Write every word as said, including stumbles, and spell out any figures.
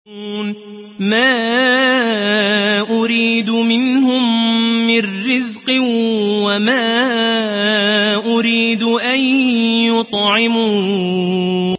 ما أريد منهم من رزق وما أريد أن يطعمون